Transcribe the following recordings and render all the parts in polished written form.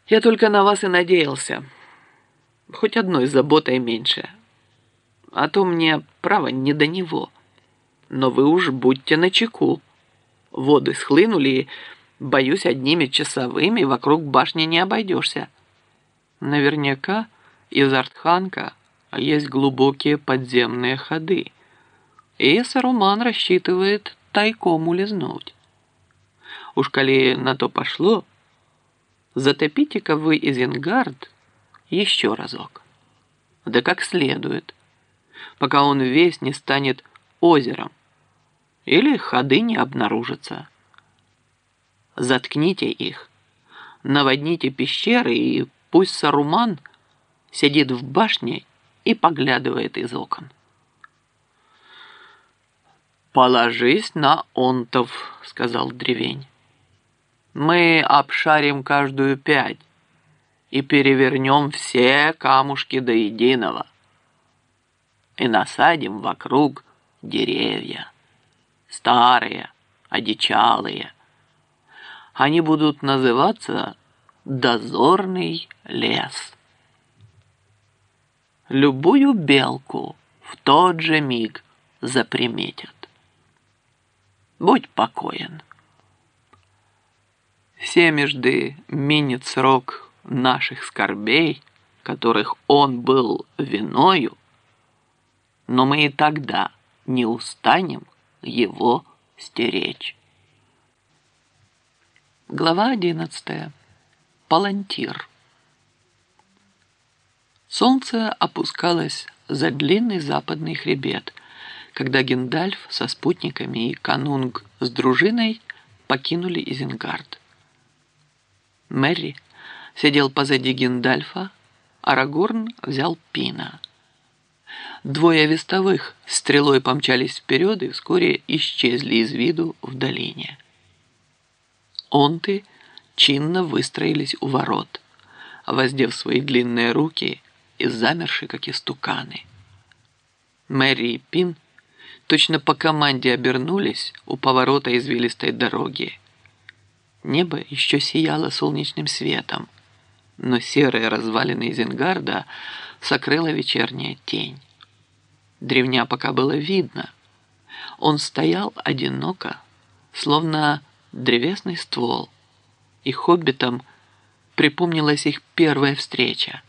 Я только на вас и надеялся. Хоть одной заботой меньше. А то мне, право, не до него. Но вы уж будьте начеку. Воды схлынули, и, боюсь, одними часовыми вокруг башни не обойдешься. Наверняка из Артханка есть глубокие подземные ходы, и Саруман рассчитывает тайком улизнуть. Уж коли на то пошло, затопите-ка вы Изенгард еще разок. Да как следует, пока он весь не станет озером или ходы не обнаружатся. Заткните их, наводните пещеры, и пусть Саруман сидит в башне и поглядывает из окон. «Положись на онтов», — сказал древень. «Мы обшарим каждую пять и перевернем все камушки до единого и насадим вокруг деревья, старые, одичалые. Они будут называться «Дозорный лес». Любую белку в тот же миг заприметят. Будь покоен. Семежды минет срок наших скорбей, которых он был виною, но мы и тогда не устанем его стеречь. Глава 11. Палантир. Солнце опускалось за длинный западный хребет, когда Гендальф со спутниками и Канунг с дружиной покинули Изенгард. Мерри сидел позади Гендальфа, Арагорн взял Пина. Двое вестовых стрелой помчались вперед и вскоре исчезли из виду в долине. Онты чинно выстроились у ворот, воздев свои длинные руки и замерши, как истуканы. Мерри и Пин точно по команде обернулись у поворота извилистой дороги. Небо еще сияло солнечным светом, но серые развалины Изенгарда сокрыла вечерняя тень. Древня пока было видно. Он стоял одиноко, словно древесный ствол, и хоббитам припомнилась их первая встреча.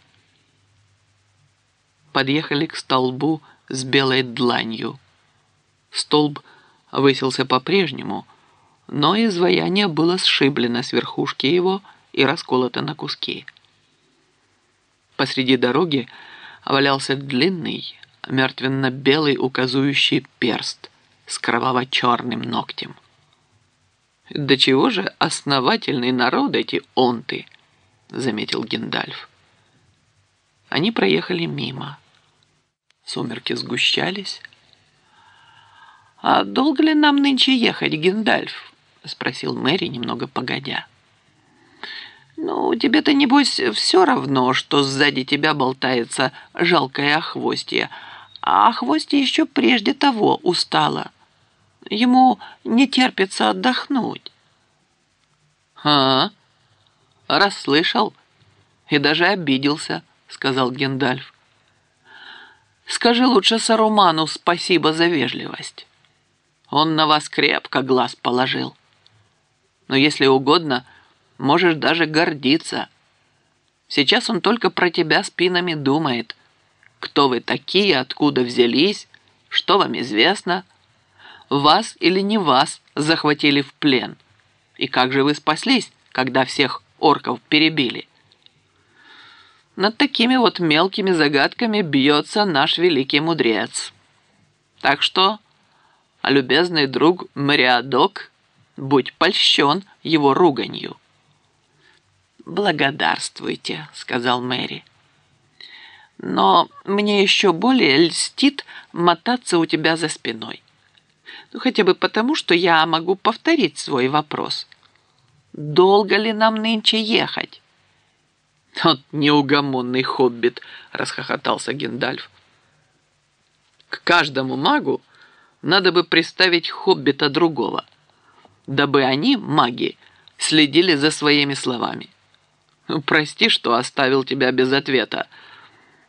Подъехали к столбу с белой дланью. Столб высился по-прежнему, но изваяние было сшиблено с верхушки его и расколото на куски. Посреди дороги валялся длинный, мертвенно-белый указующий перст с кроваво-черным ногтем. «Да чего же основательный народ эти онты», — заметил Гендальф. Они проехали мимо. Сумерки сгущались. «А долго ли нам нынче ехать, Гендальф?» — спросил Мерри немного погодя. «Ну, тебе-то, небось, все равно, что сзади тебя болтается жалкое охвостье, а охвостье еще прежде того устало. Ему не терпится отдохнуть». «А, расслышал и даже обиделся», — сказал Гендальф. «Скажи лучше Саруману спасибо за вежливость. Он на вас крепко глаз положил. Но если угодно, можешь даже гордиться. Сейчас он только про тебя спинами думает. Кто вы такие, откуда взялись, что вам известно, вас или не вас захватили в плен, и как же вы спаслись, когда всех орков перебили. Над такими вот мелкими загадками бьется наш великий мудрец. Так что, любезный друг Мериадок, будь польщен его руганью». «Благодарствуйте», — сказал Мерри. «Но мне еще более льстит мотаться у тебя за спиной. Ну, хотя бы потому, что я могу повторить свой вопрос. Долго ли нам нынче ехать?» «Вот неугомонный хоббит», — расхохотался Гендальф. «К каждому магу надо бы приставить хоббита другого, дабы они, маги, следили за своими словами. Прости, что оставил тебя без ответа.